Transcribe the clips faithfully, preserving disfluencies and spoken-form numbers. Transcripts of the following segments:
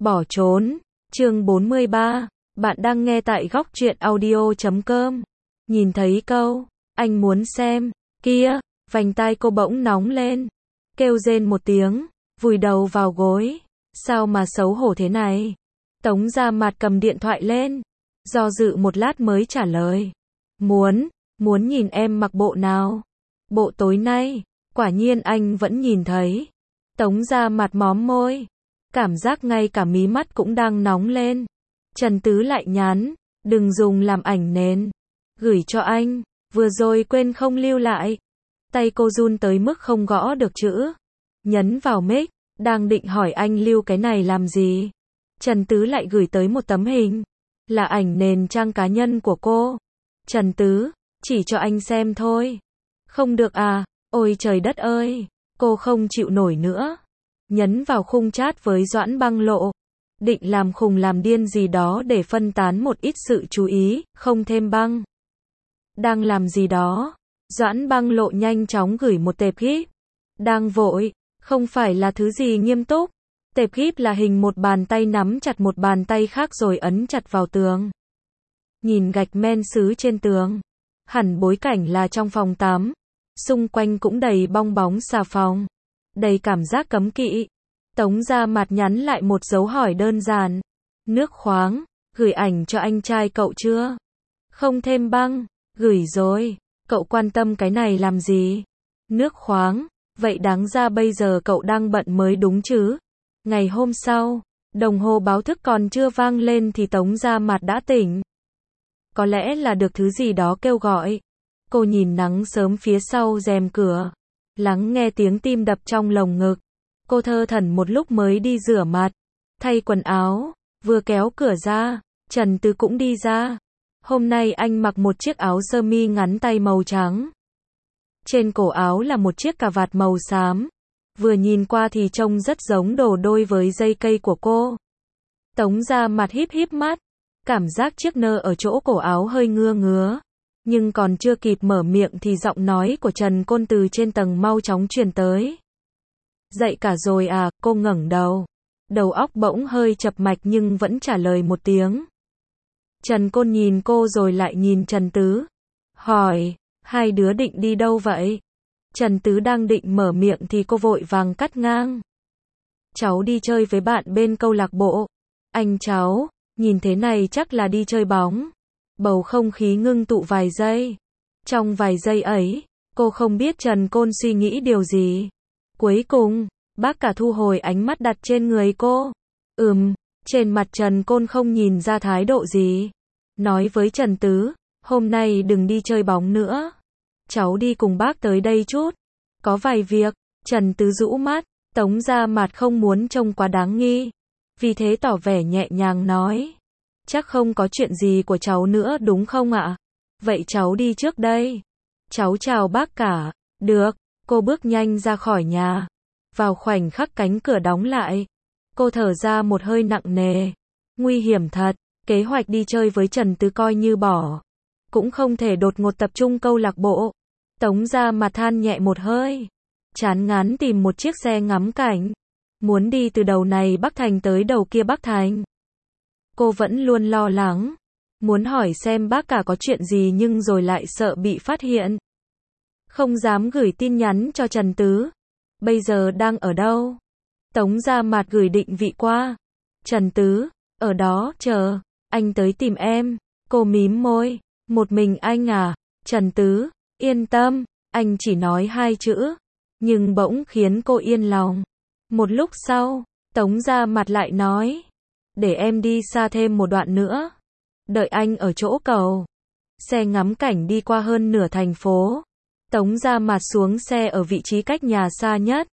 Bỏ trốn. Chương bốn mươi ba. Bạn đang nghe tại góc truyện audio chấm com. Nhìn thấy câu, anh muốn xem, kia, vành tai cô bỗng nóng lên. Kêu rên một tiếng, vùi đầu vào gối. Sao mà xấu hổ thế này? Tống Gia Mạt cầm điện thoại lên. Do dự một lát mới trả lời. Muốn, muốn nhìn em mặc bộ nào? Bộ tối nay. Quả nhiên anh vẫn nhìn thấy. Tống Gia Mạt móm môi. Cảm giác ngay cả mí mắt cũng đang nóng lên. Trần Tứ lại nhắn, đừng dùng làm ảnh nền. Gửi cho anh, vừa rồi quên không lưu lại. Tay cô run tới mức không gõ được chữ. Nhấn vào mic, đang định hỏi anh lưu cái này làm gì. Trần Tứ lại gửi tới một tấm hình. Là ảnh nền trang cá nhân của cô. Trần Tứ, chỉ cho anh xem thôi. Không được à, ôi trời đất ơi, cô không chịu nổi nữa. Nhấn vào khung chat với Doãn Băng Lộ. Định làm khùng làm điên gì đó để phân tán một ít sự chú ý, không thêm băng. Đang làm gì đó? Doãn Băng Lộ nhanh chóng gửi một tệp gif. Đang vội, không phải là thứ gì nghiêm túc. Tệp gif là hình một bàn tay nắm chặt một bàn tay khác rồi ấn chặt vào tường. Nhìn gạch men sứ trên tường. Hẳn bối cảnh là trong phòng tắm. Xung quanh cũng đầy bong bóng xà phòng. Đầy cảm giác cấm kỵ. Tống Gia Mạt nhắn lại một dấu hỏi đơn giản. Nước khoáng, gửi ảnh cho anh trai cậu chưa? Không thêm băng, gửi rồi. Cậu quan tâm cái này làm gì? Nước khoáng, vậy đáng ra bây giờ cậu đang bận mới đúng chứ? Ngày hôm sau, đồng hồ báo thức còn chưa vang lên thì Tống Gia Mạt đã tỉnh. Có lẽ là được thứ gì đó kêu gọi. Cô nhìn nắng sớm phía sau rèm cửa. Lắng nghe tiếng tim đập trong lồng ngực. Cô thơ thẩn một lúc mới đi rửa mặt. Thay quần áo. Vừa kéo cửa ra. Trần Tứ cũng đi ra. Hôm nay anh mặc một chiếc áo sơ mi ngắn tay màu trắng. Trên cổ áo là một chiếc cà vạt màu xám. Vừa nhìn qua thì trông rất giống đồ đôi với dây cây của cô. Tống Gia Mạt híp híp mắt. Cảm giác chiếc nơ ở chỗ cổ áo hơi ngứa ngứa. Nhưng còn chưa kịp mở miệng thì giọng nói của Trần Côn từ trên tầng mau chóng truyền tới. Dậy cả rồi à, cô ngẩng đầu. Đầu óc bỗng hơi chập mạch nhưng vẫn trả lời một tiếng. Trần Côn nhìn cô rồi lại nhìn Trần Tứ. Hỏi, hai đứa định đi đâu vậy? Trần Tứ đang định mở miệng thì cô vội vàng cắt ngang. Cháu đi chơi với bạn bên câu lạc bộ. Anh cháu, nhìn thế này chắc là đi chơi bóng. Bầu không khí ngưng tụ vài giây. Trong vài giây ấy, cô không biết Trần Côn suy nghĩ điều gì. Cuối cùng, bác cả thu hồi ánh mắt đặt trên người cô. Ừm, trên mặt Trần Côn không nhìn ra thái độ gì. Nói với Trần Tứ, hôm nay đừng đi chơi bóng nữa. Cháu đi cùng bác tới đây chút. Có vài việc. Trần Tứ rũ mắt. Tống Gia Mạt không muốn trông quá đáng nghi. Vì thế tỏ vẻ nhẹ nhàng nói. Chắc không có chuyện gì của cháu nữa đúng không ạ? Vậy cháu đi trước đây. Cháu chào bác cả. Được. Cô bước nhanh ra khỏi nhà. Vào khoảnh khắc cánh cửa đóng lại. Cô thở ra một hơi nặng nề. Nguy hiểm thật. Kế hoạch đi chơi với Trần Tứ coi như bỏ. Cũng không thể đột ngột tập trung câu lạc bộ. Tống Gia Mạt than nhẹ một hơi. Chán ngán tìm một chiếc xe ngắm cảnh. Muốn đi từ đầu này Bắc Thành tới đầu kia Bắc Thành. Cô vẫn luôn lo lắng. Muốn hỏi xem bác cả có chuyện gì nhưng rồi lại sợ bị phát hiện. Không dám gửi tin nhắn cho Trần Tứ. Bây giờ đang ở đâu? Tống Gia Mạt gửi định vị qua. Trần Tứ, ở đó, chờ. Anh tới tìm em. Cô mím môi. Một mình anh à? Trần Tứ, yên tâm. Anh chỉ nói hai chữ. Nhưng bỗng khiến cô yên lòng. Một lúc sau, Tống Gia Mạt lại nói. Để em đi xa thêm một đoạn nữa. Đợi anh ở chỗ cầu. Xe ngắm cảnh đi qua hơn nửa thành phố. Tống Gia Mạt xuống xe ở vị trí cách nhà xa nhất.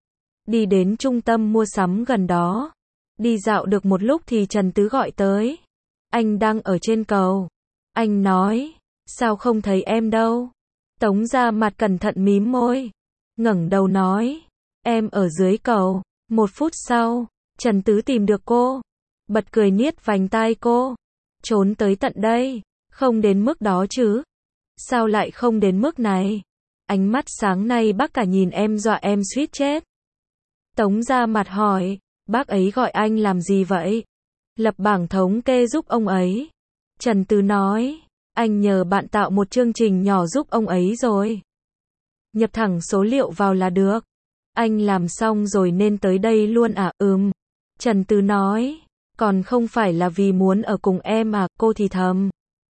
Đi đến trung tâm mua sắm gần đó. Đi dạo được một lúc thì Trần Tứ gọi tới. Anh đang ở trên cầu. Anh nói, sao không thấy em đâu? Tống Gia Mạt cẩn thận mím môi. Ngẩng đầu nói, em ở dưới cầu. Một phút sau, Trần Tứ tìm được cô. Bật cười niết vành tai cô. Trốn tới tận đây. Không đến mức đó chứ. Sao lại không đến mức này? Ánh mắt sáng nay bác cả nhìn em dọa em suýt chết. Tống Gia Mạt hỏi. Bác ấy gọi anh làm gì vậy? Lập bảng thống kê giúp ông ấy. Trần Tứ nói, anh nhờ bạn tạo một chương trình nhỏ giúp ông ấy rồi. Nhập thẳng số liệu vào là được. Anh làm xong rồi nên tới đây luôn à? Ừm. Trần Tứ nói, còn không phải là vì muốn ở cùng em à? Cô thì thầm.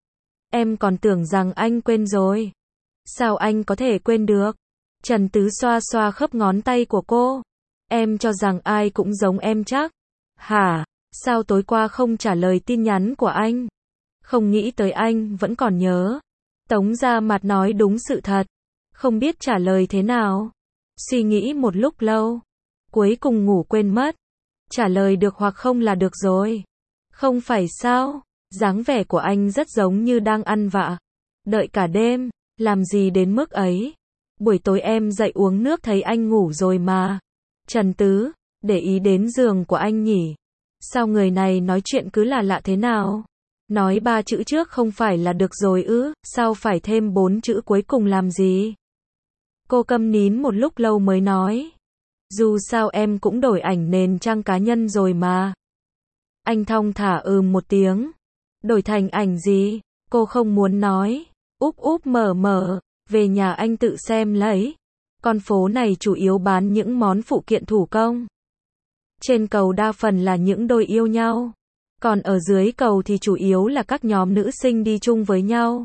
Em còn tưởng rằng anh quên rồi. Sao anh có thể quên được? Trần Tứ xoa xoa khớp ngón tay của cô. Em cho rằng ai cũng giống em chắc. Hả? Sao tối qua không trả lời tin nhắn của anh? Không nghĩ tới anh vẫn còn nhớ. Tống Gia Mạt nói đúng sự thật. Không biết trả lời thế nào. Suy nghĩ một lúc lâu. Cuối cùng ngủ quên mất. Trả lời được hoặc không là được rồi. Không phải sao? Dáng vẻ của anh rất giống như đang ăn vạ. Đợi cả đêm. Làm gì đến mức ấy? Buổi tối em dậy uống nước thấy anh ngủ rồi mà. Trần Tứ, để ý đến giường của anh nhỉ? Sao người này nói chuyện cứ là lạ thế nào? Nói ba chữ trước không phải là được rồi ư? Sao phải thêm bốn chữ cuối cùng làm gì? Cô câm nín một lúc lâu mới nói. Dù sao em cũng đổi ảnh nền trang cá nhân rồi mà. Anh thong thả ừm một tiếng. Đổi thành ảnh gì? Cô không muốn nói. Úp úp mở mở. Về nhà anh tự xem lấy. Con phố này chủ yếu bán những món phụ kiện thủ công. Trên cầu đa phần là những đôi yêu nhau. Còn ở dưới cầu thì chủ yếu là các nhóm nữ sinh đi chung với nhau.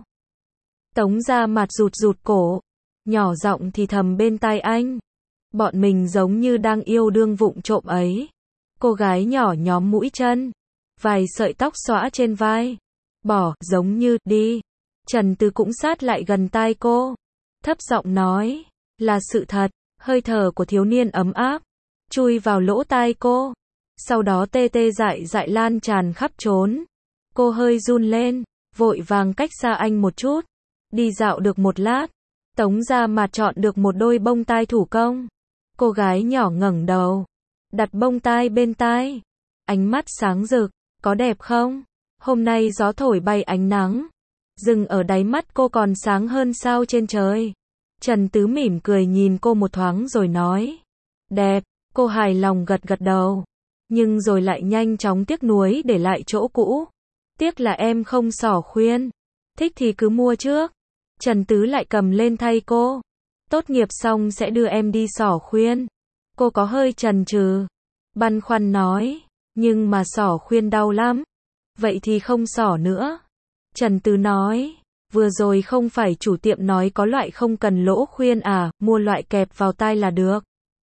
Tống Gia Mạt rụt rụt cổ. Nhỏ giọng thì thầm bên tai anh. Bọn mình giống như đang yêu đương vụng trộm ấy. Cô gái nhỏ nhóm mũi chân. Vài sợi tóc xõa trên vai. Bỏ, giống như, đi. Trần Tứ cũng sát lại gần tai cô. Thấp giọng nói. Là sự thật. Hơi thở của thiếu niên ấm áp. Chui vào lỗ tai cô. Sau đó tê tê dại dại lan tràn khắp trốn. Cô hơi run lên. Vội vàng cách xa anh một chút. Đi dạo được một lát. Tống Gia Mạt chọn được một đôi bông tai thủ công. Cô gái nhỏ ngẩng đầu. Đặt bông tai bên tai. Ánh mắt sáng rực. Có đẹp không? Hôm nay gió thổi bay ánh nắng. Dừng ở đáy mắt cô còn sáng hơn sao trên trời. Trần Tứ mỉm cười nhìn cô một thoáng rồi nói. Đẹp. Cô hài lòng gật gật đầu. Nhưng rồi lại nhanh chóng tiếc nuối để lại chỗ cũ. Tiếc là em không xỏ khuyên. Thích thì cứ mua trước. Trần Tứ lại cầm lên thay cô. Tốt nghiệp xong sẽ đưa em đi xỏ khuyên. Cô có hơi chần chừ. Băn khoăn nói. Nhưng mà xỏ khuyên đau lắm. Vậy thì không xỏ nữa. Trần Tứ nói. Vừa rồi không phải chủ tiệm nói có loại không cần lỗ khuyên à, mua loại kẹp vào tai là được.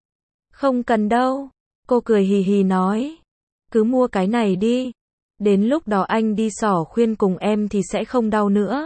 Không cần đâu. Cô cười hì hì nói. Cứ mua cái này đi. Đến lúc đó anh đi xỏ khuyên cùng em thì sẽ không đau nữa.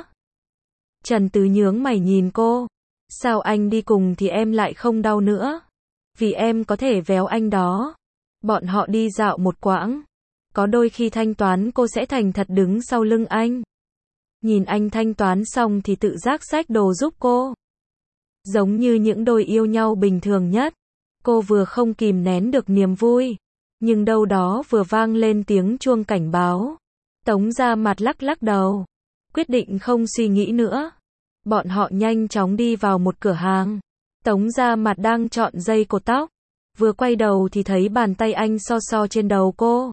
Trần Tứ nhướng mày nhìn cô. Sao anh đi cùng thì em lại không đau nữa? Vì em có thể véo anh đó. Bọn họ đi dạo một quãng. Có đôi khi thanh toán cô sẽ thành thật đứng sau lưng anh. Nhìn anh thanh toán xong thì tự giác xách đồ giúp cô. Giống như những đôi yêu nhau bình thường nhất. Cô vừa không kìm nén được niềm vui. Nhưng đâu đó vừa vang lên tiếng chuông cảnh báo. Tống Gia Mạt lắc lắc đầu. Quyết định không suy nghĩ nữa. Bọn họ nhanh chóng đi vào một cửa hàng. Tống Gia Mạt đang chọn dây cột tóc. Vừa quay đầu thì thấy bàn tay anh so so trên đầu cô.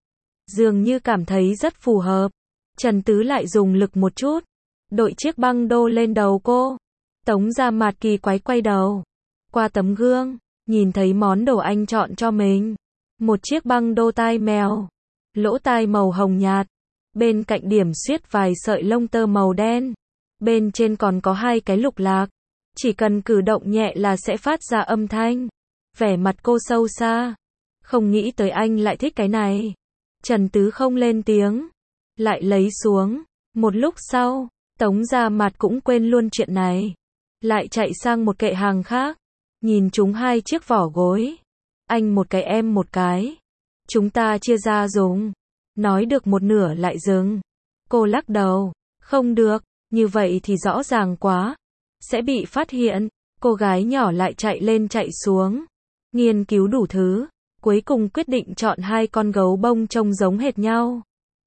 Dường như cảm thấy rất phù hợp. Trần Tứ lại dùng lực một chút. Đội chiếc băng đô lên đầu cô. Tống Gia Mạt kỳ quái quay đầu. Qua tấm gương. Nhìn thấy món đồ anh chọn cho mình. Một chiếc băng đô tai mèo. Lỗ tai màu hồng nhạt. Bên cạnh điểm xuyết vài sợi lông tơ màu đen. Bên trên còn có hai cái lục lạc. Chỉ cần cử động nhẹ là sẽ phát ra âm thanh. Vẻ mặt cô sâu xa. Không nghĩ tới anh lại thích cái này. Trần Tứ không lên tiếng. Lại lấy xuống. Một lúc sau, Tống Gia Mạt cũng quên luôn chuyện này. Lại chạy sang một kệ hàng khác. Nhìn chúng hai chiếc vỏ gối. Anh một cái em một cái. Chúng ta chia ra dùng. Nói được một nửa lại dừng. Cô lắc đầu. Không được, như vậy thì rõ ràng quá. Sẽ bị phát hiện. Cô gái nhỏ lại chạy lên chạy xuống. Nghiên cứu đủ thứ. Cuối cùng quyết định chọn hai con gấu bông trông giống hệt nhau.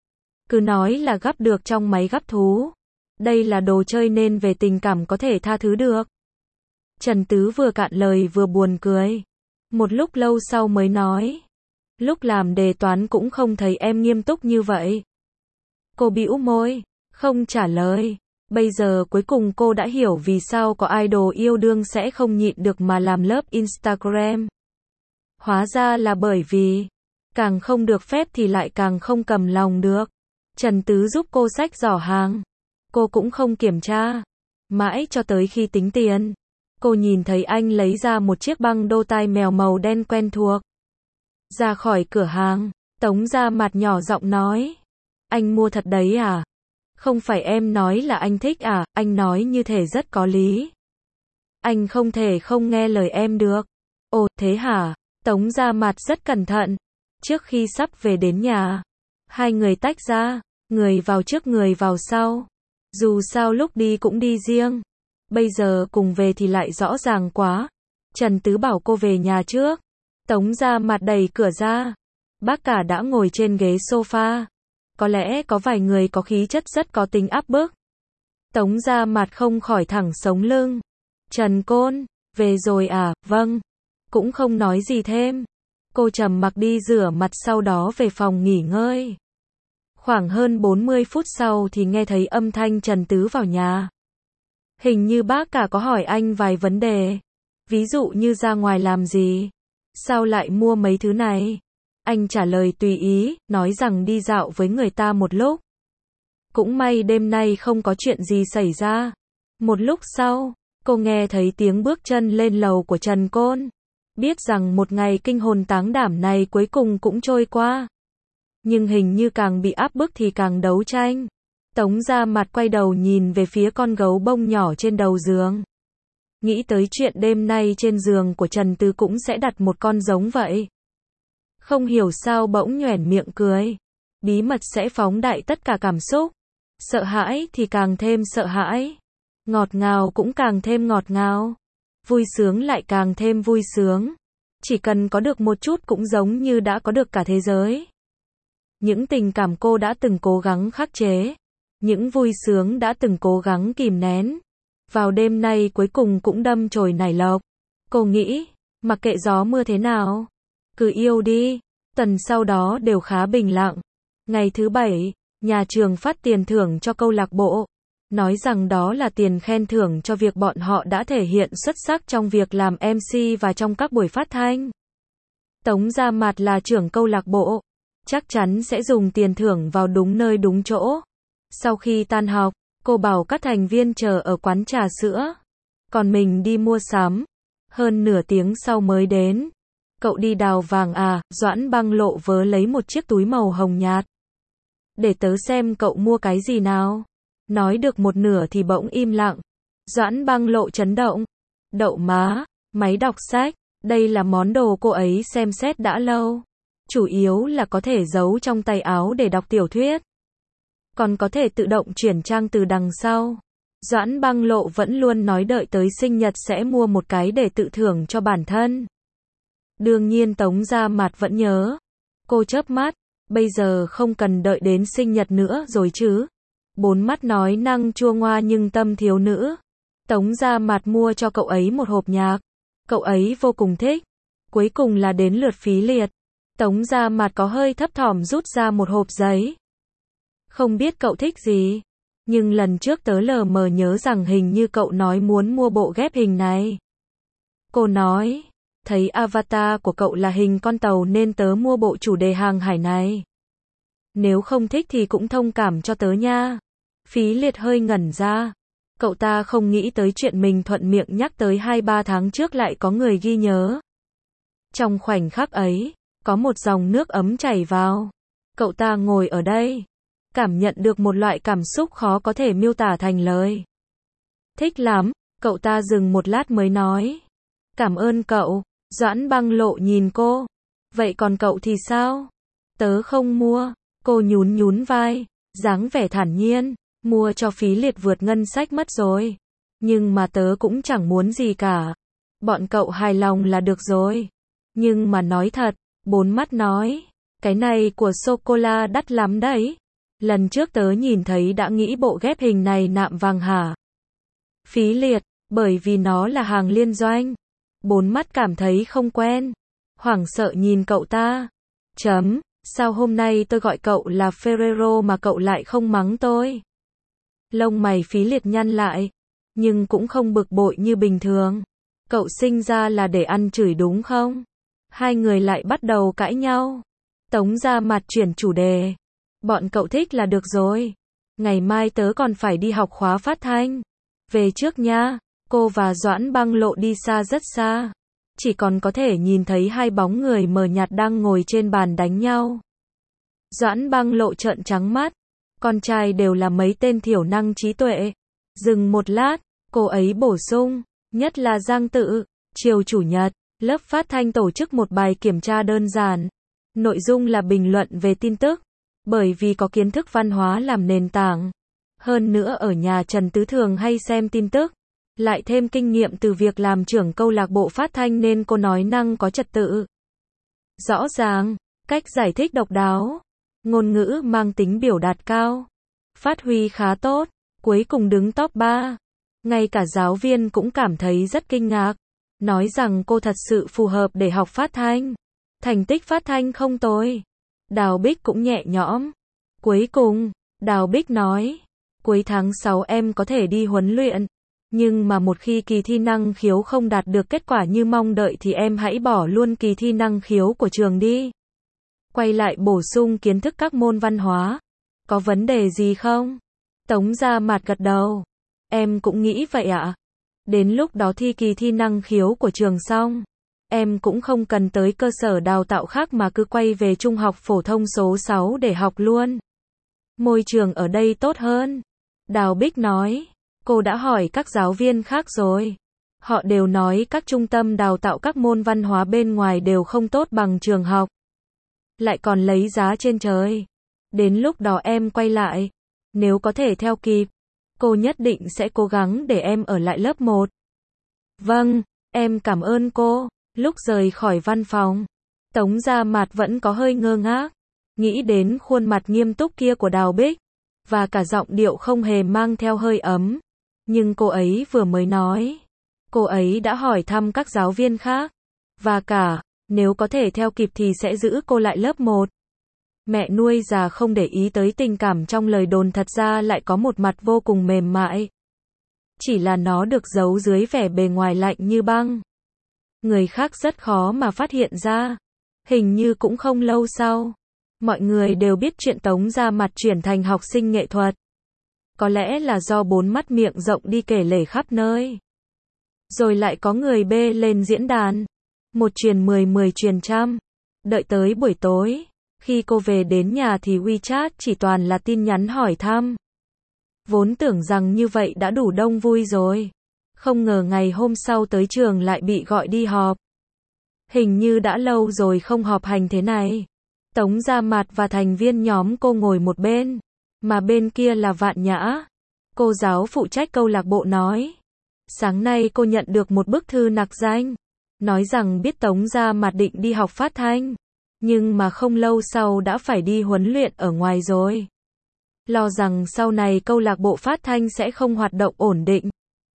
Cứ nói là gắp được trong máy gắp thú. Đây là đồ chơi nên về tình cảm có thể tha thứ được. Trần Tứ vừa cạn lời vừa buồn cười. Một lúc lâu sau mới nói. Lúc làm đề toán cũng không thấy em nghiêm túc như vậy. Cô bĩu môi, không trả lời. Bây giờ cuối cùng cô đã hiểu vì sao có idol yêu đương sẽ không nhịn được mà làm lớp Instagram. Hóa ra là bởi vì, càng không được phép thì lại càng không cầm lòng được. Trần Tứ giúp cô xách giỏ hàng. Cô cũng không kiểm tra. Mãi cho tới khi tính tiền. Cô nhìn thấy anh lấy ra một chiếc băng đô tai mèo màu đen quen thuộc. Ra khỏi cửa hàng, Tống Gia Mạt nhỏ giọng nói. Anh mua thật đấy à? Không phải em nói là anh thích à? Anh nói như thể rất có lý. Anh không thể không nghe lời em được. Ồ, thế hả? Tống Gia Mạt rất cẩn thận. Trước khi sắp về đến nhà, hai người tách ra, người vào trước người vào sau. Dù sao lúc đi cũng đi riêng. Bây giờ cùng về thì lại rõ ràng quá. Trần Tứ bảo cô về nhà trước. Tống Gia Mạt đẩy cửa ra. Bác cả đã ngồi trên ghế sofa. Có lẽ có vài người có khí chất rất có tính áp bức. Tống Gia Mạt không khỏi thẳng sống lưng. Trần Côn, về rồi à? Vâng. Cũng không nói gì thêm. Cô trầm mặc đi rửa mặt sau đó về phòng nghỉ ngơi. Khoảng hơn bốn mươi phút sau thì nghe thấy âm thanh Trần Tứ vào nhà. Hình như bác cả có hỏi anh vài vấn đề. Ví dụ như ra ngoài làm gì? Sao lại mua mấy thứ này? Anh trả lời tùy ý, nói rằng đi dạo với người ta một lúc. Cũng may đêm nay không có chuyện gì xảy ra. Một lúc sau, cô nghe thấy tiếng bước chân lên lầu của Trần Côn. Biết rằng một ngày kinh hồn táng đảm này cuối cùng cũng trôi qua. Nhưng hình như càng bị áp bức thì càng đấu tranh. Tống Gia Mạt quay đầu nhìn về phía con gấu bông nhỏ trên đầu giường. Nghĩ tới chuyện đêm nay trên giường của Trần Tứ cũng sẽ đặt một con giống vậy. Không hiểu sao bỗng nhoẻn miệng cười. Bí mật sẽ phóng đại tất cả cảm xúc. Sợ hãi thì càng thêm sợ hãi. Ngọt ngào cũng càng thêm ngọt ngào. Vui sướng lại càng thêm vui sướng. Chỉ cần có được một chút cũng giống như đã có được cả thế giới. Những tình cảm cô đã từng cố gắng khắc chế. Những vui sướng đã từng cố gắng kìm nén. Vào đêm nay cuối cùng cũng đâm chồi nảy lộc. Cô nghĩ, mặc kệ gió mưa thế nào, cứ yêu đi. Tuần sau đó đều khá bình lặng. Ngày thứ bảy, nhà trường phát tiền thưởng cho câu lạc bộ. Nói rằng đó là tiền khen thưởng cho việc bọn họ đã thể hiện xuất sắc trong việc làm em xê và trong các buổi phát thanh. Tống Gia Mạt là trưởng câu lạc bộ. Chắc chắn sẽ dùng tiền thưởng vào đúng nơi đúng chỗ. Sau khi tan học, cô bảo các thành viên chờ ở quán trà sữa. Còn mình đi mua sắm. Hơn nửa tiếng sau mới đến. Cậu đi đào vàng à? Doãn Băng Lộ vớ lấy một chiếc túi màu hồng nhạt. Để tớ xem cậu mua cái gì nào. Nói được một nửa thì bỗng im lặng. Doãn Băng Lộ chấn động. Đậu má, máy đọc sách. Đây là món đồ cô ấy xem xét đã lâu. Chủ yếu là có thể giấu trong tay áo để đọc tiểu thuyết. Còn có thể tự động chuyển trang từ đằng sau. Doãn Băng Lộ vẫn luôn nói đợi tới sinh nhật sẽ mua một cái để tự thưởng cho bản thân. Đương nhiên Tống Gia Mạt vẫn nhớ. Cô chớp mắt. Bây giờ không cần đợi đến sinh nhật nữa rồi chứ. Bốn mắt nói năng chua ngoa nhưng tâm thiếu nữ. Tống Gia Mạt mua cho cậu ấy một hộp nhạc. Cậu ấy vô cùng thích. Cuối cùng là đến lượt Phí Liệt. Tống Gia Mạt có hơi thấp thỏm rút ra một hộp giấy. Không biết cậu thích gì. Nhưng lần trước tớ lờ mờ nhớ rằng hình như cậu nói muốn mua bộ ghép hình này. Cô nói. Thấy avatar của cậu là hình con tàu nên tớ mua bộ chủ đề hàng hải này. Nếu không thích thì cũng thông cảm cho tớ nha. Phí Liệt hơi ngẩn ra. Cậu ta không nghĩ tới chuyện mình thuận miệng nhắc tới hai ba tháng trước lại có người ghi nhớ. Trong khoảnh khắc ấy, có một dòng nước ấm chảy vào. Cậu ta ngồi ở đây. Cảm nhận được một loại cảm xúc khó có thể miêu tả thành lời. Thích lắm, cậu ta dừng một lát mới nói. Cảm ơn cậu. Doãn Băng Lộ nhìn cô. Vậy còn cậu thì sao? Tớ không mua. Cô nhún nhún vai, dáng vẻ thản nhiên. Mua cho Phí Liệt vượt ngân sách mất rồi. Nhưng mà tớ cũng chẳng muốn gì cả. Bọn cậu hài lòng là được rồi. Nhưng mà nói thật, bốn mắt nói. Cái này của sô-cô-la đắt lắm đấy. Lần trước tớ nhìn thấy đã nghĩ bộ ghép hình này nạm vàng hả? Phí Liệt, bởi vì nó là hàng liên doanh. Bốn mắt cảm thấy không quen. Hoảng sợ nhìn cậu ta. Chấm, sao hôm nay tôi gọi cậu là Ferrero mà cậu lại không mắng tôi? Lông mày Phí Liệt nhăn lại, nhưng cũng không bực bội như bình thường. Cậu sinh ra là để ăn chửi đúng không? Hai người lại bắt đầu cãi nhau. Tống Gia Mặt chuyển chủ đề. Bọn cậu thích là được rồi. Ngày mai tớ còn phải đi học khóa phát thanh. Về trước nha. Cô và Doãn Băng Lộ đi xa rất xa. Chỉ còn có thể nhìn thấy hai bóng người mờ nhạt đang ngồi trên bàn đánh nhau. Doãn Băng Lộ trợn trắng mắt. Con trai đều là mấy tên thiểu năng trí tuệ. Dừng một lát, cô ấy bổ sung, nhất là Giang Tự. Chiều chủ nhật, lớp phát thanh tổ chức một bài kiểm tra đơn giản. Nội dung là bình luận về tin tức. Bởi vì có kiến thức văn hóa làm nền tảng. Hơn nữa ở nhà Trần Tứ thường hay xem tin tức. Lại thêm kinh nghiệm từ việc làm trưởng câu lạc bộ phát thanh nên cô nói năng có trật tự. Rõ ràng, cách giải thích độc đáo. Ngôn ngữ mang tính biểu đạt cao. Phát huy khá tốt, cuối cùng đứng top ba. Ngay cả giáo viên cũng cảm thấy rất kinh ngạc. Nói rằng cô thật sự phù hợp để học phát thanh. Thành tích phát thanh không tồi. Đào Bích cũng nhẹ nhõm. Cuối cùng, Đào Bích nói, cuối tháng sáu em có thể đi huấn luyện. Nhưng mà một khi kỳ thi năng khiếu không đạt được kết quả như mong đợi thì em hãy bỏ luôn kỳ thi năng khiếu của trường đi. Quay lại bổ sung kiến thức các môn văn hóa. Có vấn đề gì không? Tống Gia Mặt gật đầu. Em cũng nghĩ vậy ạ. Đến lúc đó thi kỳ thi năng khiếu của trường xong. Em cũng không cần tới cơ sở đào tạo khác mà cứ quay về trung học phổ thông số sáu để học luôn. Môi trường ở đây tốt hơn. Đào Bích nói. Cô đã hỏi các giáo viên khác rồi. Họ đều nói các trung tâm đào tạo các môn văn hóa bên ngoài đều không tốt bằng trường học. Lại còn lấy giá trên trời. Đến lúc đó em quay lại. Nếu có thể theo kịp, cô nhất định sẽ cố gắng để em ở lại lớp một. Vâng, em cảm ơn cô. Lúc rời khỏi văn phòng, Tống Gia Mặt vẫn có hơi ngơ ngác. Nghĩ đến khuôn mặt nghiêm túc kia của Đào Bích. Và cả giọng điệu không hề mang theo hơi ấm. Nhưng cô ấy vừa mới nói. Cô ấy đã hỏi thăm các giáo viên khác. Và cả, nếu có thể theo kịp thì sẽ giữ cô lại lớp một. Mẹ nuôi già không để ý tới tình cảm trong lời đồn thật ra lại có một mặt vô cùng mềm mại. Chỉ là nó được giấu dưới vẻ bề ngoài lạnh như băng. Người khác rất khó mà phát hiện ra. Hình như cũng không lâu sau. Mọi người đều biết chuyện Tống Gia Mặt chuyển thành học sinh nghệ thuật. Có lẽ là do bốn mắt miệng rộng đi kể lể khắp nơi. Rồi lại có người bê lên diễn đàn. Một truyền mười, mười truyền trăm. Đợi tới buổi tối. Khi cô về đến nhà thì WeChat chỉ toàn là tin nhắn hỏi thăm. Vốn tưởng rằng như vậy đã đủ đông vui rồi. Không ngờ ngày hôm sau tới trường lại bị gọi đi họp. Hình như đã lâu rồi không họp hành thế này. Tống Gia Mặt và thành viên nhóm cô ngồi một bên. Mà bên kia là Vạn Nhã. Cô giáo phụ trách câu lạc bộ nói. Sáng nay cô nhận được một bức thư nặc danh. Nói rằng biết Tống Gia Mặt định đi học phát thanh. Nhưng mà không lâu sau đã phải đi huấn luyện ở ngoài rồi. Lo rằng sau này câu lạc bộ phát thanh sẽ không hoạt động ổn định.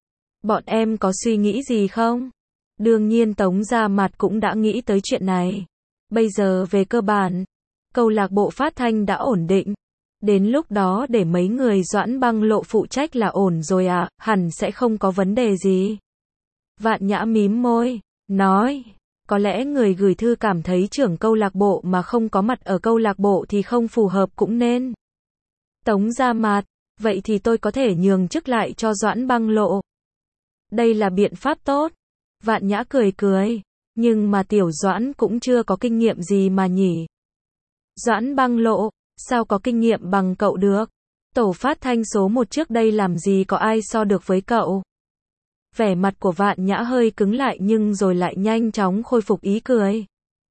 Bọn em có suy nghĩ gì không? Đương nhiên Tống Gia Mặt cũng đã nghĩ tới chuyện này. Bây giờ về cơ bản, câu lạc bộ phát thanh đã ổn định. Đến lúc đó để mấy người Doãn Băng Lộ phụ trách là ổn rồi à, hẳn sẽ không có vấn đề gì. Vạn Nhã mím môi, nói, có lẽ người gửi thư cảm thấy trưởng câu lạc bộ mà không có mặt ở câu lạc bộ thì không phù hợp cũng nên. Tống Gia Mặt, vậy thì tôi có thể nhường chức lại cho Doãn Băng Lộ. Đây là biện pháp tốt. Vạn Nhã cười cười, nhưng mà tiểu Doãn cũng chưa có kinh nghiệm gì mà nhỉ. Doãn Băng Lộ, sao có kinh nghiệm bằng cậu được? Tổ phát thanh số một trước đây làm gì có ai so được với cậu? Vẻ mặt của Vạn Nhã hơi cứng lại nhưng rồi lại nhanh chóng khôi phục ý cười.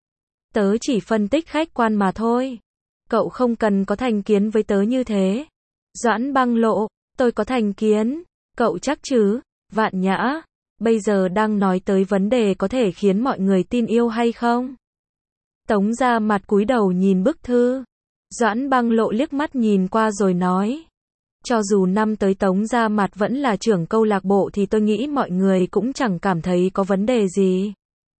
Tớ chỉ phân tích khách quan mà thôi. Cậu không cần có thành kiến với tớ như thế. Doãn Băng Lộ, tôi có thành kiến. Cậu chắc chứ? Vạn Nhã, bây giờ đang nói tới vấn đề có thể khiến mọi người tin yêu hay không? Tống Gia Mặt cúi đầu nhìn bức thư. Doãn Băng Lộ liếc mắt nhìn qua rồi nói. Cho dù năm tới Tống Gia Mặt vẫn là trưởng câu lạc bộ thì tôi nghĩ mọi người cũng chẳng cảm thấy có vấn đề gì.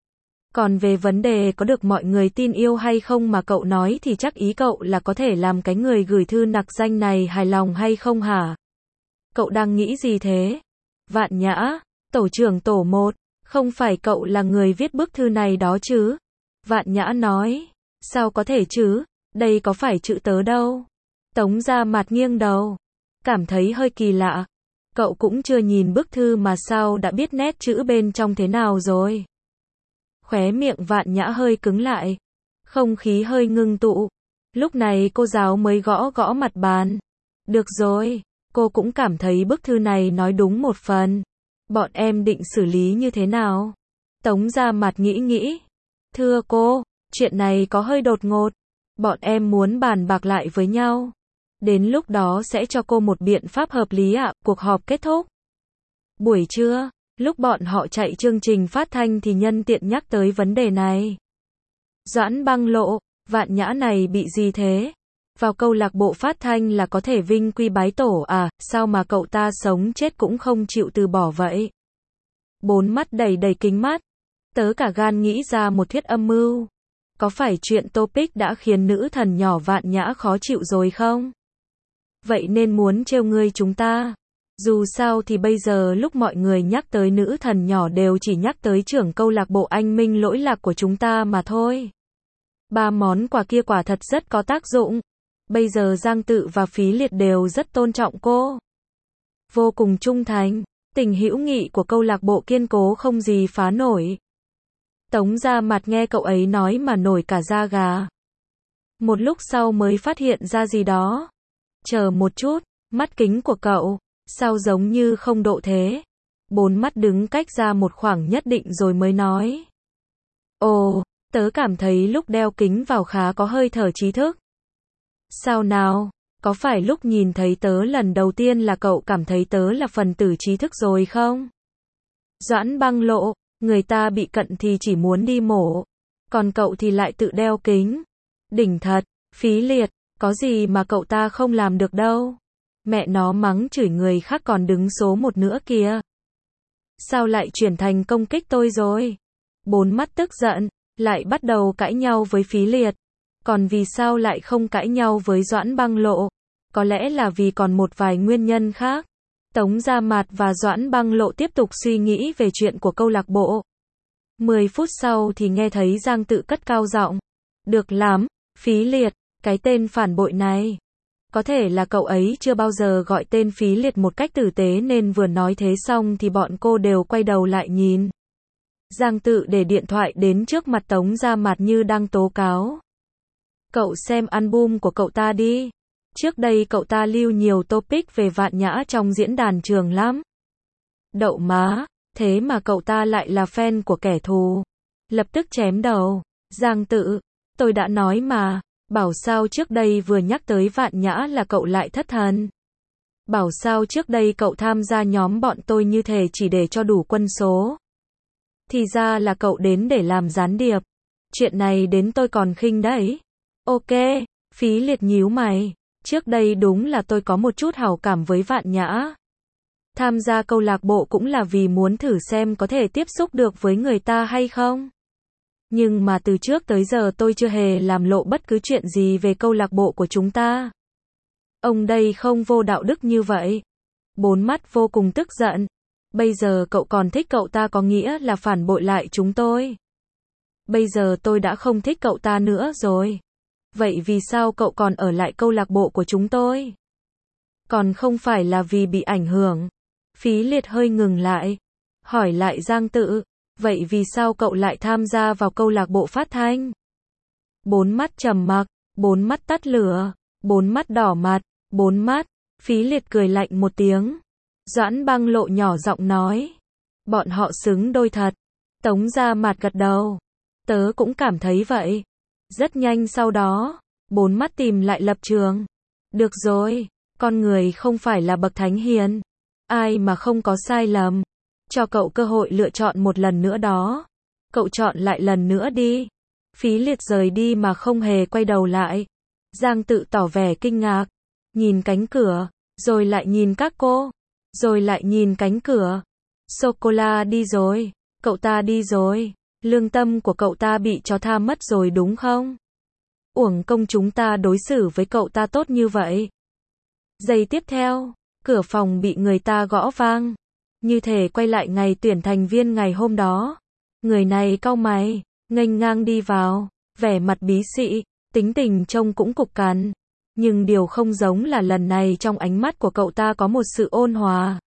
Còn về vấn đề có được mọi người tin yêu hay không mà cậu nói thì chắc ý cậu là có thể làm cái người gửi thư nặc danh này hài lòng hay không hả? Cậu đang nghĩ gì thế? Vạn Nhã, tổ trưởng tổ một, không phải cậu là người viết bức thư này đó chứ? Vạn Nhã nói, sao có thể chứ, đây có phải chữ tớ đâu. Tống Gia Mạt nghiêng đầu, cảm thấy hơi kỳ lạ. Cậu cũng chưa nhìn bức thư mà sao đã biết nét chữ bên trong thế nào rồi. Khóe miệng Vạn Nhã hơi cứng lại, không khí hơi ngưng tụ. Lúc này cô giáo mới gõ gõ mặt bàn. Được rồi, cô cũng cảm thấy bức thư này nói đúng một phần. Bọn em định xử lý như thế nào? Tống Gia Mạt nghĩ nghĩ. Thưa cô, chuyện này có hơi đột ngột. Bọn em muốn bàn bạc lại với nhau. Đến lúc đó sẽ cho cô một biện pháp hợp lý ạ. Cuộc họp kết thúc. Buổi trưa, lúc bọn họ chạy chương trình phát thanh thì nhân tiện nhắc tới vấn đề này. Doãn Băng Lộ, Vạn Nhã này bị gì thế? Vào câu lạc bộ phát thanh là có thể vinh quy bái tổ à, sao mà cậu ta sống chết cũng không chịu từ bỏ vậy? Bốn mắt đầy đầy kính mắt. Tớ cả gan nghĩ ra một thuyết âm mưu. Có phải chuyện topic đã khiến nữ thần nhỏ Vạn Nhã khó chịu rồi không? Vậy nên muốn trêu ngươi chúng ta. Dù sao thì bây giờ lúc mọi người nhắc tới nữ thần nhỏ đều chỉ nhắc tới trưởng câu lạc bộ anh minh lỗi lạc của chúng ta mà thôi. Ba món quà kia quả thật rất có tác dụng. Bây giờ Giang Tự và Phí Liệt đều rất tôn trọng cô. Vô cùng trung thành, tình hữu nghị của câu lạc bộ kiên cố không gì phá nổi. Tống Gia Mạt nghe cậu ấy nói mà nổi cả da gà. Một lúc sau mới phát hiện ra gì đó. Chờ một chút, mắt kính của cậu, sao giống như không độ thế? Bốn mắt đứng cách ra một khoảng nhất định rồi mới nói. Ồ, tớ cảm thấy lúc đeo kính vào khá có hơi thở trí thức. Sao nào, có phải lúc nhìn thấy tớ lần đầu tiên là cậu cảm thấy tớ là phần tử trí thức rồi không? Doãn Băng Lộ, người ta bị cận thì chỉ muốn đi mổ, còn cậu thì lại tự đeo kính. Đỉnh thật, Phí Liệt, có gì mà cậu ta không làm được đâu. Mẹ nó mắng chửi người khác còn đứng số một nữa kìa. Sao lại chuyển thành công kích tôi rồi? Bốn mắt tức giận, lại bắt đầu cãi nhau với Phí Liệt. Còn vì sao lại không cãi nhau với Doãn Băng Lộ? Có lẽ là vì còn một vài nguyên nhân khác. Tống Gia Mạt và Doãn Băng Lộ tiếp tục suy nghĩ về chuyện của câu lạc bộ. Mười phút sau thì nghe thấy Giang Tự cất cao giọng. Được lắm, Phí Liệt, cái tên phản bội này. Có thể là cậu ấy chưa bao giờ gọi tên Phí Liệt một cách tử tế nên vừa nói thế xong thì bọn cô đều quay đầu lại nhìn. Giang Tự để điện thoại đến trước mặt Tống Gia Mạt như đang tố cáo. Cậu xem album của cậu ta đi. Trước đây cậu ta lưu nhiều topic về Vạn Nhã trong diễn đàn trường lắm. Đậu má, thế mà cậu ta lại là fan của kẻ thù. Lập tức chém đầu. Giang Tự, tôi đã nói mà, bảo sao trước đây vừa nhắc tới Vạn Nhã là cậu lại thất thần. Bảo sao trước đây cậu tham gia nhóm bọn tôi như thể chỉ để cho đủ quân số. Thì ra là cậu đến để làm gián điệp. Chuyện này đến tôi còn khinh đấy. Ok, Phí Liệt nhíu mày. Trước đây đúng là tôi có một chút hảo cảm với Vạn Nhã. Tham gia câu lạc bộ cũng là vì muốn thử xem có thể tiếp xúc được với người ta hay không. Nhưng mà từ trước tới giờ tôi chưa hề làm lộ bất cứ chuyện gì về câu lạc bộ của chúng ta. Ông đây không vô đạo đức như vậy. Bốn mắt vô cùng tức giận. Bây giờ cậu còn thích cậu ta có nghĩa là phản bội lại chúng tôi. Bây giờ tôi đã không thích cậu ta nữa rồi. Vậy vì sao cậu còn ở lại câu lạc bộ của chúng tôi? Còn không phải là vì bị ảnh hưởng. Phí Liệt hơi ngừng lại. Hỏi lại Giang Tự. Vậy vì sao cậu lại tham gia vào câu lạc bộ phát thanh? Bốn mắt trầm mặc. Bốn mắt tắt lửa. Bốn mắt đỏ mặt. Bốn mắt. Phí Liệt cười lạnh một tiếng. Doãn Băng Lộ nhỏ giọng nói. Bọn họ xứng đôi thật. Tống Gia Mạt gật đầu. Tớ cũng cảm thấy vậy. Rất nhanh sau đó, bốn mắt tìm lại lập trường. Được rồi, con người không phải là bậc thánh hiền. Ai mà không có sai lầm. Cho cậu cơ hội lựa chọn một lần nữa đó. Cậu chọn lại lần nữa đi. Phí Liệt rời đi mà không hề quay đầu lại. Giang Tự tỏ vẻ kinh ngạc. Nhìn cánh cửa, rồi lại nhìn các cô. Rồi lại nhìn cánh cửa. Sô-cô-la đi rồi. Cậu ta đi rồi. Lương tâm của cậu ta bị chó tha mất rồi đúng không? Uổng công chúng ta đối xử với cậu ta tốt như vậy. Giây tiếp theo, cửa phòng bị người ta gõ vang. Như thể quay lại ngày tuyển thành viên ngày hôm đó. Người này cau mày, nghênh ngang đi vào, vẻ mặt bí xị, tính tình trông cũng cục cằn. Nhưng điều không giống là lần này trong ánh mắt của cậu ta có một sự ôn hòa.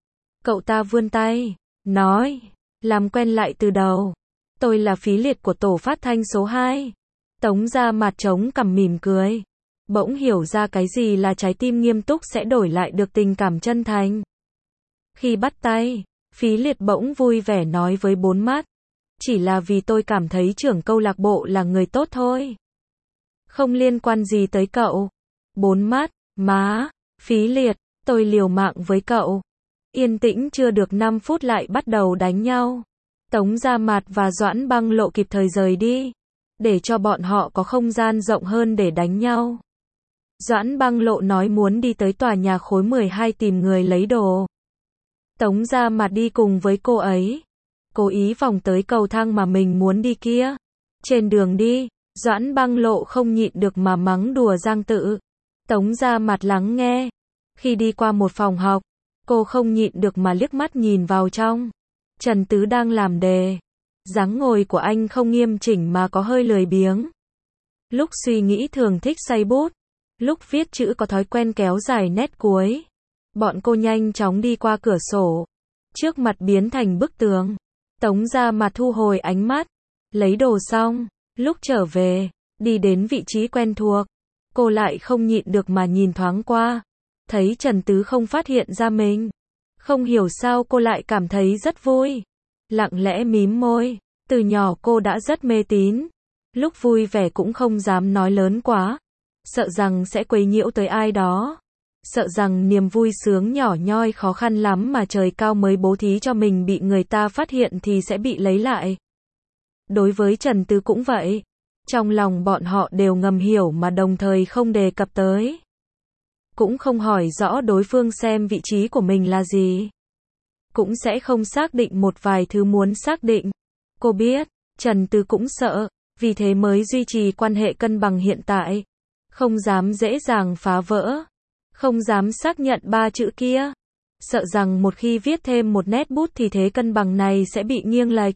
Cậu ta vươn tay, nói, làm quen lại từ đầu. Tôi là Phí Liệt của tổ phát thanh số hai. Tống Gia Mạt trống cằm mỉm cười. Bỗng hiểu ra cái gì là trái tim nghiêm túc sẽ đổi lại được tình cảm chân thành. Khi bắt tay, Phí Liệt bỗng vui vẻ nói với Bốn Mắt. Chỉ là vì tôi cảm thấy trưởng câu lạc bộ là người tốt thôi. Không liên quan gì tới cậu. Bốn Mắt, má, Phí Liệt, tôi liều mạng với cậu. Yên tĩnh chưa được năm phút lại bắt đầu đánh nhau. Tống Gia Mạt và Doãn Băng Lộ kịp thời rời đi, để cho bọn họ có không gian rộng hơn để đánh nhau. Doãn Băng Lộ nói muốn đi tới tòa nhà khối mười hai tìm người lấy đồ. Tống Gia Mạt đi cùng với cô ấy. Cố ý vòng tới cầu thang mà mình muốn đi kia. Trên đường đi, Doãn Băng Lộ không nhịn được mà mắng đùa Giang Tự. Tống Gia Mạt lắng nghe. Khi đi qua một phòng học, cô không nhịn được mà liếc mắt nhìn vào trong. Trần Tứ đang làm đề. Dáng ngồi của anh không nghiêm chỉnh mà có hơi lười biếng. Lúc suy nghĩ thường thích say bút. Lúc viết chữ có thói quen kéo dài nét cuối. Bọn cô nhanh chóng đi qua cửa sổ. Trước mặt biến thành bức tường. Tống Gia Mạt thu hồi ánh mắt. Lấy đồ xong. Lúc trở về, đi đến vị trí quen thuộc. Cô lại không nhịn được mà nhìn thoáng qua. Thấy Trần Tứ không phát hiện ra mình. Không hiểu sao cô lại cảm thấy rất vui. Lặng lẽ mím môi. Từ nhỏ cô đã rất mê tín. Lúc vui vẻ cũng không dám nói lớn quá. Sợ rằng sẽ quấy nhiễu tới ai đó. Sợ rằng niềm vui sướng nhỏ nhoi khó khăn lắm mà trời cao mới bố thí cho mình bị người ta phát hiện thì sẽ bị lấy lại. Đối với Trần Tứ cũng vậy. Trong lòng bọn họ đều ngầm hiểu mà đồng thời không đề cập tới. Cũng không hỏi rõ đối phương xem vị trí của mình là gì. Cũng sẽ không xác định một vài thứ muốn xác định. Cô biết, Trần Tứ cũng sợ, vì thế mới duy trì quan hệ cân bằng hiện tại. Không dám dễ dàng phá vỡ. Không dám xác nhận ba chữ kia. Sợ rằng một khi viết thêm một nét bút thì thế cân bằng này sẽ bị nghiêng lệch.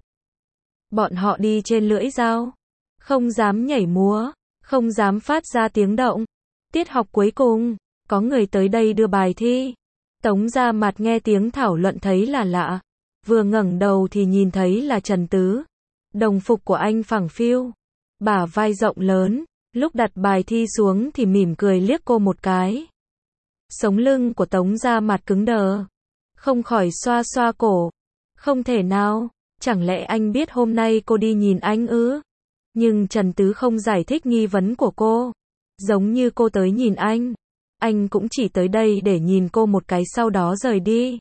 Bọn họ đi trên lưỡi dao. Không dám nhảy múa. Không dám phát ra tiếng động. Tiết học cuối cùng, có người tới đây đưa bài thi. Tống Gia Mạt nghe tiếng thảo luận thấy là lạ. Vừa ngẩng đầu thì nhìn thấy là Trần Tứ. Đồng phục của anh phẳng phiu. Bả vai rộng lớn. Lúc đặt bài thi xuống thì mỉm cười liếc cô một cái. Sống lưng của Tống Gia Mạt cứng đờ. Không khỏi xoa xoa cổ. Không thể nào. Chẳng lẽ anh biết hôm nay cô đi nhìn anh ư? Nhưng Trần Tứ không giải thích nghi vấn của cô. Giống như cô tới nhìn anh. Anh cũng chỉ tới đây để nhìn cô một cái sau đó rời đi.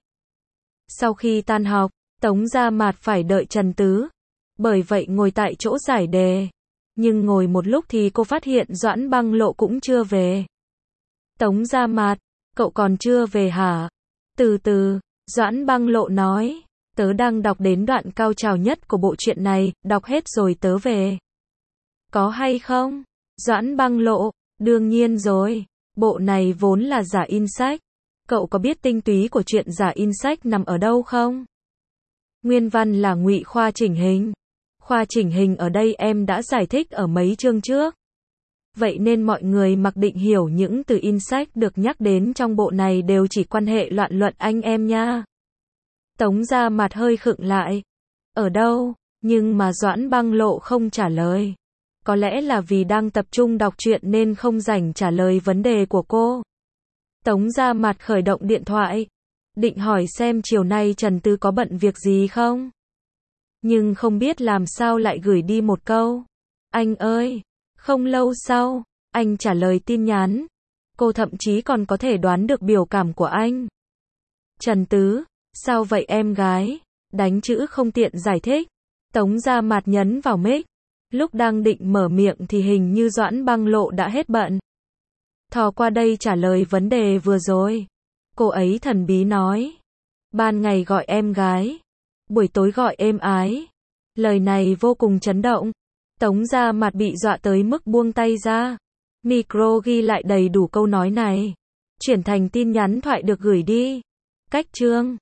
Sau khi tan học, Tống Gia Mạt phải đợi Trần Tứ. Bởi vậy ngồi tại chỗ giải đề. Nhưng ngồi một lúc thì cô phát hiện Doãn Băng Lộ cũng chưa về. Tống Gia Mạt, cậu còn chưa về hả? Từ từ, Doãn Băng Lộ nói. Tớ đang đọc đến đoạn cao trào nhất của bộ truyện này, đọc hết rồi tớ về. Có hay không? Doãn Băng Lộ, đương nhiên rồi. Bộ này vốn là giả in sách. Cậu có biết tinh túy của chuyện giả in sách nằm ở đâu không? Nguyên văn là ngụy khoa chỉnh hình. Khoa chỉnh hình ở đây em đã giải thích ở mấy chương trước. Vậy nên mọi người mặc định hiểu những từ in sách được nhắc đến trong bộ này đều chỉ quan hệ loạn luận anh em nha. Tống Gia Mạt hơi khựng lại. Ở đâu? Nhưng mà Doãn Băng Lộ không trả lời. Có lẽ là vì đang tập trung đọc truyện nên không rảnh trả lời vấn đề của cô. Tống Gia Mạt khởi động điện thoại. Định hỏi xem chiều nay Trần Tứ có bận việc gì không? Nhưng không biết làm sao lại gửi đi một câu. Anh ơi! Không lâu sau, anh trả lời tin nhắn. Cô thậm chí còn có thể đoán được biểu cảm của anh. Trần Tứ, sao vậy em gái? Đánh chữ không tiện giải thích. Tống Gia Mạt nhấn vào mic. Lúc đang định mở miệng thì hình như Doãn Băng Lộ đã hết bận. Thò qua đây trả lời vấn đề vừa rồi. Cô ấy thần bí nói. Ban ngày gọi em gái. Buổi tối gọi êm ái. Lời này vô cùng chấn động. Tống Gia Mặt bị dọa tới mức buông tay ra. Micro ghi lại đầy đủ câu nói này. Chuyển thành tin nhắn thoại được gửi đi. Cách chương